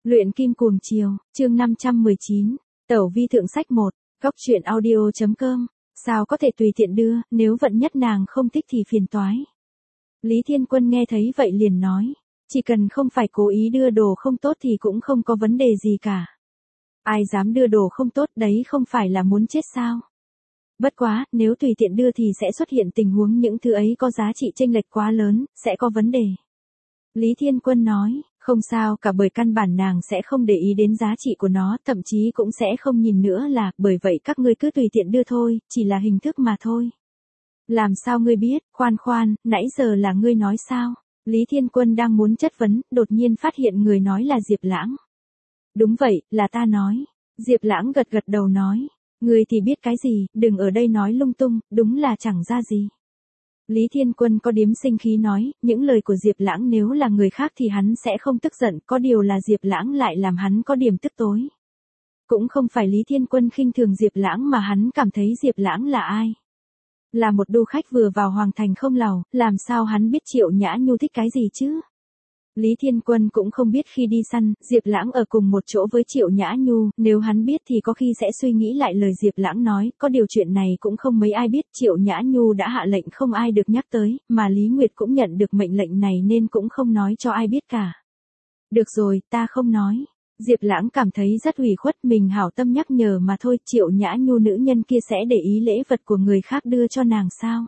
Luyện kim cuồng chiều, chương 519, Tẩu vi thượng sách 1, góc truyện audio.com, sao có thể tùy tiện đưa, nếu vận nhất nàng không thích thì phiền toái. Lý Thiên Quân nghe thấy vậy liền nói, chỉ cần không phải cố ý đưa đồ không tốt thì cũng không có vấn đề gì cả. Ai dám đưa đồ không tốt đấy không phải là muốn chết sao? Bất quá, nếu tùy tiện đưa thì sẽ xuất hiện tình huống những thứ ấy có giá trị chênh lệch quá lớn, sẽ có vấn đề. Lý Thiên Quân nói, không sao cả bởi căn bản nàng sẽ không để ý đến giá trị của nó, thậm chí cũng sẽ không nhìn nữa là, bởi vậy các ngươi cứ tùy tiện đưa thôi, chỉ là hình thức mà thôi. Làm sao ngươi biết, khoan, nãy giờ là ngươi nói sao? Lý Thiên Quân đang muốn chất vấn, đột nhiên phát hiện người nói là Diệp Lãng. Đúng vậy, là ta nói. Diệp Lãng gật đầu nói, ngươi thì biết cái gì, đừng ở đây nói lung tung, đúng là chẳng ra gì. Lý Thiên Quân có điếm sinh khí nói, những lời của Diệp Lãng nếu là người khác thì hắn sẽ không tức giận, có điều là Diệp Lãng lại làm hắn có điểm tức tối. Cũng không phải Lý Thiên Quân khinh thường Diệp Lãng mà hắn cảm thấy Diệp Lãng là ai. Là một đô khách vừa vào hoàng thành không lầu, làm sao hắn biết Triệu Nhã Nhu thích cái gì chứ? Lý Thiên Quân cũng không biết khi đi săn, Diệp Lãng ở cùng một chỗ với Triệu Nhã Nhu, nếu hắn biết thì có khi sẽ suy nghĩ lại lời Diệp Lãng nói, có điều chuyện này cũng không mấy ai biết, Triệu Nhã Nhu đã hạ lệnh không ai được nhắc tới, mà Lý Nguyệt cũng nhận được mệnh lệnh này nên cũng không nói cho ai biết cả. Được rồi, ta không nói. Diệp Lãng cảm thấy rất ủy khuất, mình hảo tâm nhắc nhở mà thôi, Triệu Nhã Nhu nữ nhân kia sẽ để ý lễ vật của người khác đưa cho nàng sao?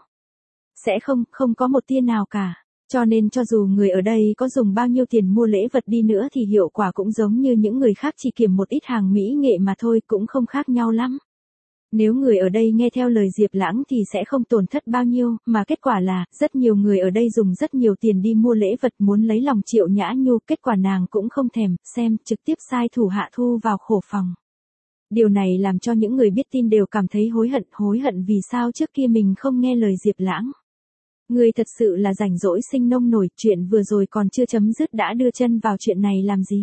Sẽ không có một tia nào cả. Cho nên cho dù người ở đây có dùng bao nhiêu tiền mua lễ vật đi nữa thì hiệu quả cũng giống như những người khác chỉ kiểm một ít hàng mỹ nghệ mà thôi, cũng không khác nhau lắm. Nếu người ở đây nghe theo lời Diệp Lãng thì sẽ không tổn thất bao nhiêu, mà kết quả là, rất nhiều người ở đây dùng rất nhiều tiền đi mua lễ vật muốn lấy lòng Triệu Nhã Nhu, kết quả nàng cũng không thèm, xem, trực tiếp sai thủ hạ thu vào khổ phòng. Điều này làm cho những người biết tin đều cảm thấy hối hận vì sao trước kia mình không nghe lời Diệp Lãng. Ngươi thật sự là rảnh rỗi sinh nông nổi, chuyện vừa rồi còn chưa chấm dứt đã đưa chân vào chuyện này làm gì?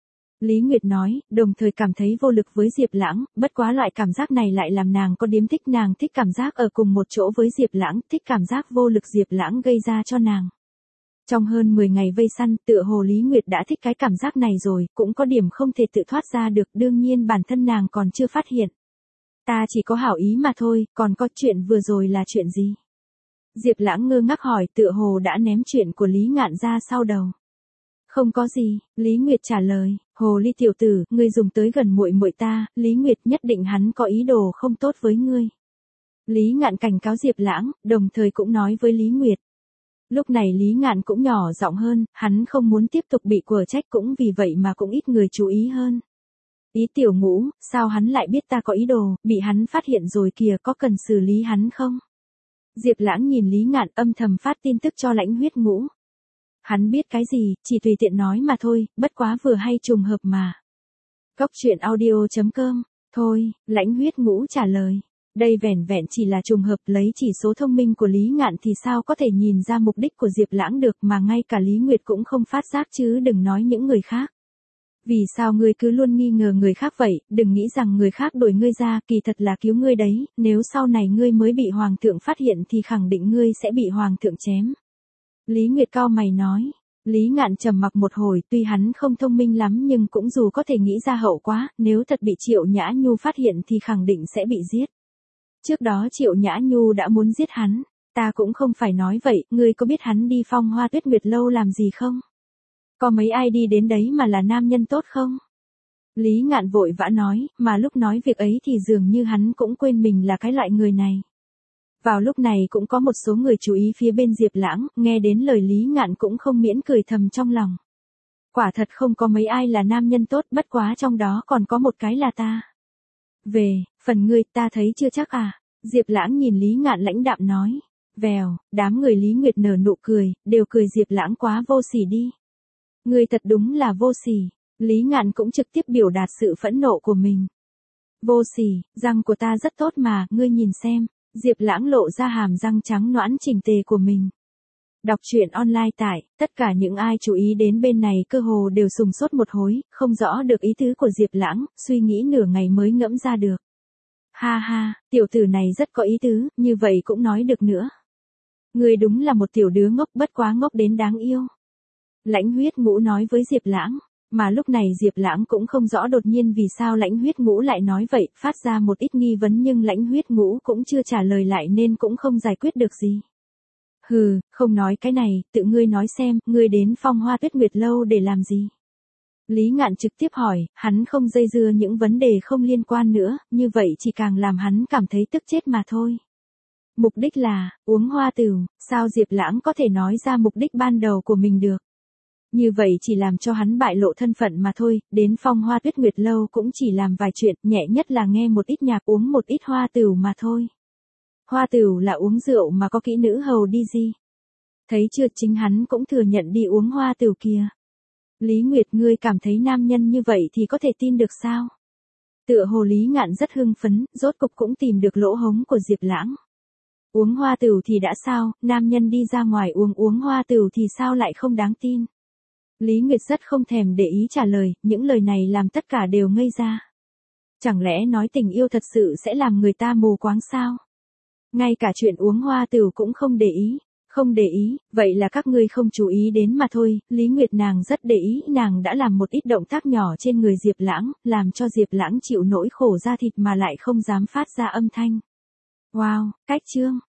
Lý Nguyệt nói, đồng thời cảm thấy vô lực với Diệp Lãng, bất quá loại cảm giác này lại làm nàng có điếm thích, nàng thích cảm giác ở cùng một chỗ với Diệp Lãng, thích cảm giác vô lực Diệp Lãng gây ra cho nàng. Trong hơn 10 ngày vây săn, tựa hồ Lý Nguyệt đã thích cái cảm giác này rồi, cũng có điểm không thể tự thoát ra được, đương nhiên bản thân nàng còn chưa phát hiện. Ta chỉ có hảo ý mà thôi, còn có chuyện vừa rồi là chuyện gì? Diệp Lãng ngơ ngác hỏi, tựa hồ đã ném chuyện của Lý Ngạn ra sau đầu. Không có gì, Lý Nguyệt trả lời, hồ ly tiểu tử, ngươi dùng tới gần muội muội ta, Lý Nguyệt nhất định hắn có ý đồ không tốt với ngươi. Lý Ngạn cảnh cáo Diệp Lãng, đồng thời cũng nói với Lý Nguyệt. Lúc này Lý Ngạn cũng nhỏ giọng hơn, hắn không muốn tiếp tục bị quở trách, cũng vì vậy mà cũng ít người chú ý hơn. Ý Tiểu Ngũ, sao hắn lại biết ta có ý đồ, bị hắn phát hiện rồi kìa, có cần xử lý hắn không? Diệp Lãng nhìn Lý Ngạn âm thầm phát tin tức cho Lãnh Huyết Ngũ. Hắn biết cái gì, chỉ tùy tiện nói mà thôi, bất quá vừa hay trùng hợp mà. Góc truyện audio.com, thôi, Lãnh Huyết Ngũ trả lời. Đây vẻn vẹn chỉ là trùng hợp, lấy chỉ số thông minh của Lý Ngạn thì sao có thể nhìn ra mục đích của Diệp Lãng được, mà ngay cả Lý Nguyệt cũng không phát giác chứ đừng nói những người khác. Vì sao ngươi cứ luôn nghi ngờ người khác vậy, đừng nghĩ rằng người khác đuổi ngươi ra, kỳ thật là cứu ngươi đấy, nếu sau này ngươi mới bị hoàng thượng phát hiện thì khẳng định ngươi sẽ bị hoàng thượng chém. Lý Nguyệt cau mày nói. Lý Ngạn trầm mặc một hồi, tuy hắn không thông minh lắm nhưng cũng dù có thể nghĩ ra hậu quả, nếu thật bị Triệu Nhã Nhu phát hiện thì khẳng định sẽ bị giết. Trước đó Triệu Nhã Nhu đã muốn giết hắn, ta cũng không phải nói vậy, ngươi có biết hắn đi Phong Hoa Tuyết Nguyệt lâu làm gì không? Có mấy ai đi đến đấy mà là nam nhân tốt không? Lý Ngạn vội vã nói, mà lúc nói việc ấy thì dường như hắn cũng quên mình là cái loại người này. Vào lúc này cũng có một số người chú ý phía bên Diệp Lãng, nghe đến lời Lý Ngạn cũng không miễn cười thầm trong lòng. Quả thật không có mấy ai là nam nhân tốt, bất quá trong đó còn có một cái là ta. Về, phần ngươi ta thấy chưa chắc à? Diệp Lãng nhìn Lý Ngạn lãnh đạm nói. Vèo, đám người Lý Nguyệt nở nụ cười, đều cười Diệp Lãng quá vô sỉ đi. Ngươi thật đúng là vô sỉ. Lý Ngạn cũng trực tiếp biểu đạt sự phẫn nộ của mình. Vô sỉ, răng của ta rất tốt mà, ngươi nhìn xem. Diệp Lãng lộ ra hàm răng trắng nõn chỉnh tề của mình. Đọc truyện online tại, tất cả những ai chú ý đến bên này cơ hồ đều sùng sốt một hối, không rõ được ý tứ của Diệp Lãng, suy nghĩ nửa ngày mới ngẫm ra được. Ha ha, tiểu tử này rất có ý tứ, như vậy cũng nói được nữa. Ngươi đúng là một tiểu đứa ngốc, bất quá ngốc đến đáng yêu. Lãnh Huyết Ngũ nói với Diệp Lãng. Mà lúc này Diệp Lãng cũng không rõ đột nhiên vì sao Lãnh Huyết Ngũ lại nói vậy, phát ra một ít nghi vấn nhưng Lãnh Huyết Ngũ cũng chưa trả lời lại nên cũng không giải quyết được gì. Hừ, không nói cái này, tự ngươi nói xem, ngươi đến Phong Hoa Tuyết Nguyệt Lâu để làm gì? Lý Ngạn trực tiếp hỏi, hắn không dây dưa những vấn đề không liên quan nữa, như vậy chỉ càng làm hắn cảm thấy tức chết mà thôi. Mục đích là, uống hoa tửu, sao Diệp Lãng có thể nói ra mục đích ban đầu của mình được? Như vậy chỉ làm cho hắn bại lộ thân phận mà thôi, đến Phong Hoa Tuyết Nguyệt Lâu cũng chỉ làm vài chuyện, nhẹ nhất là nghe một ít nhạc uống một ít hoa tửu mà thôi. Hoa tửu là uống rượu mà có kỹ nữ hầu đi gì? Thấy chưa, chính hắn cũng thừa nhận đi uống hoa tửu kìa. Lý Nguyệt, ngươi cảm thấy nam nhân như vậy thì có thể tin được sao? Tựa hồ Lý Ngạn rất hưng phấn, rốt cục cũng tìm được lỗ hổng của Diệp Lãng. Uống hoa tửu thì đã sao, nam nhân đi ra ngoài uống hoa tửu thì sao lại không đáng tin? Lý Nguyệt rất không thèm để ý trả lời, những lời này làm tất cả đều ngây ra. Chẳng lẽ nói tình yêu thật sự sẽ làm người ta mù quáng sao? Ngay cả chuyện uống hoa tửu cũng không để ý. Không để ý, vậy là các ngươi không chú ý đến mà thôi, Lý Nguyệt nàng rất để ý, nàng đã làm một ít động tác nhỏ trên người Diệp Lãng, làm cho Diệp Lãng chịu nỗi khổ da thịt mà lại không dám phát ra âm thanh. Wow, cách chương.